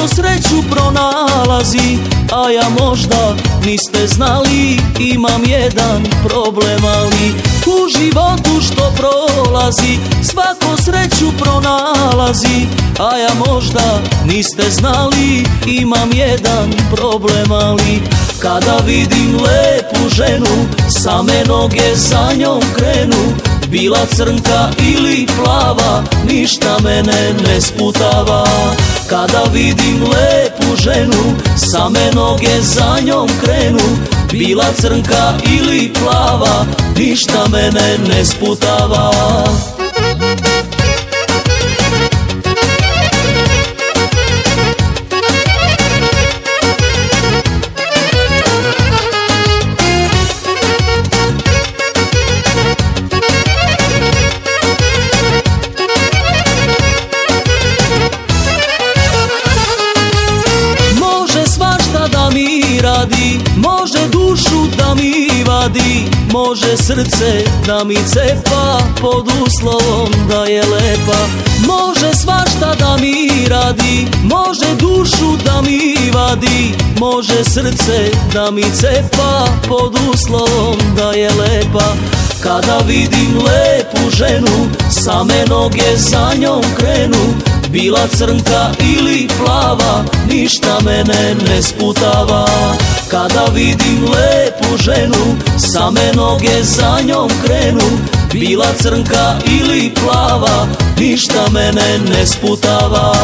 svako sreću pronalazi, a ja možda niste znali, imam jedan problem, ali u životu što prolazi svako sreću pronalazi, a ja možda niste znali, imam jedan problem, ali kada vidim lepu ženu, same noge za njom krenu, bila crnka ili plava, ništa mene ne sputava. Kada vidim lepu ženu, same noge za njom krenu, bila crnka ili plava, ništa mene ne sputava. Može dušu da mi vadi, može srce da mi cepa, pod uslovom da je lepa. Može svašta da mi radi, može dušu da mi vadi, može srce da mi cepa, pod uslovom da je lepa. Kada vidim lepu ženu, same noge za njom krenu, bila crnka ili plava, ništa mene ne sputava. Kada vidim lepu ženu, same noge za njom krenu, bila crnka ili plava, ništa mene ne sputava.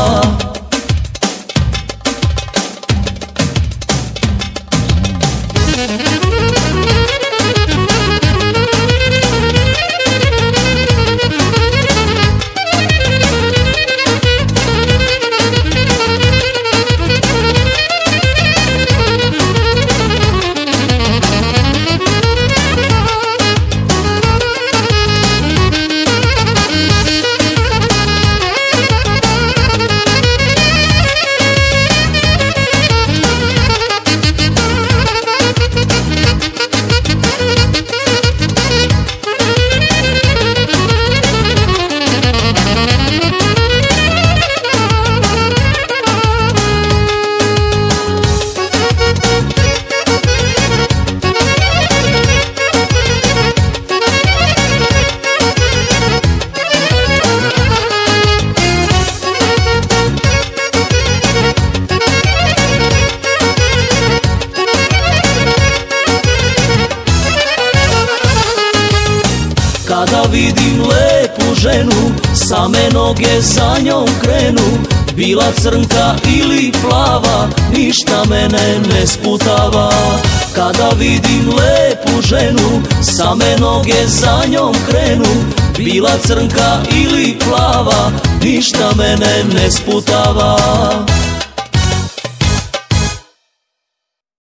Kada vidim lepu ženu, same noge za njom krenu, bila crnka ili plava, ništa mene ne sputava. Kada vidim lepu ženu, same noge za njom krenu, bila crnka ili plava, ništa mene ne sputava.